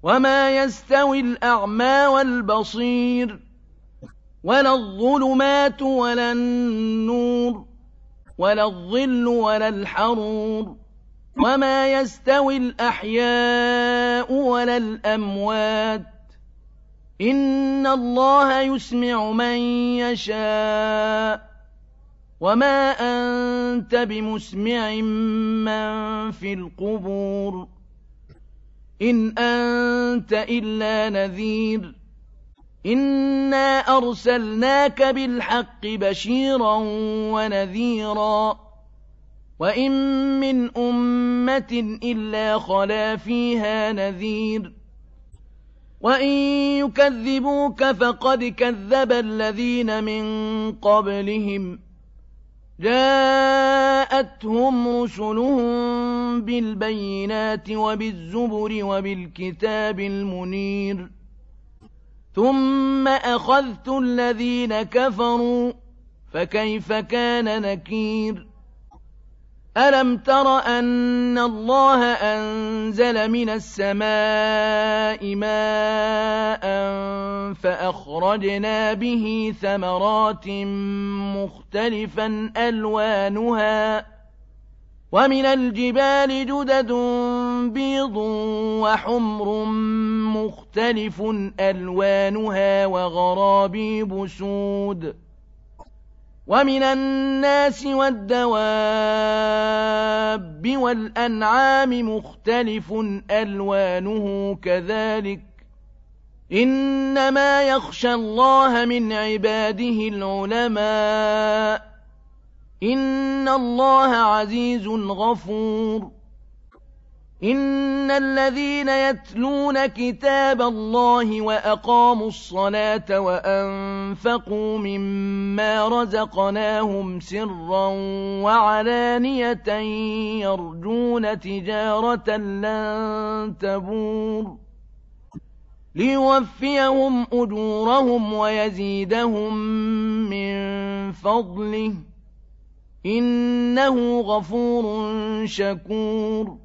وما يستوي الأعمى والبصير ولا الظلمات ولا النور ولا الظل ولا الحرور وما يستوي الأحياء ولا الأموات إن الله يسمع من يشاء وما أنت بمسمع من في القبور إن أنت إلا نذير إنا أرسلناك بالحق بشيرا ونذيرا وإن من أمة إلا خلا فيها نذير وإن يكذبوك فقد كذب الذين من قبلهم جاءتهم رسلهم بالبينات وبالزبر وبالكتاب المنير ثم أخذت الذين كفروا فكيف كان نكير ألم تر أن الله أنزل من السماء ماء فأخرجنا به ثمرات مختلفا ألوانها ومن الجبال جدد بيض وحمر مختلف ألوانها وغرابيب سود ومن الناس والدواب والأنعام مختلف ألوانه كذلك إنما يخشى الله من عباده العلماء إن الله عزيز غفور إن الذين يتلون كتاب الله وأقاموا الصلاة وأنفقوا مما رزقناهم سرا وعلانية يرجون تجارة لن تبور ليوفيهم أجورهم ويزيدهم من فضله إنه غفور شكور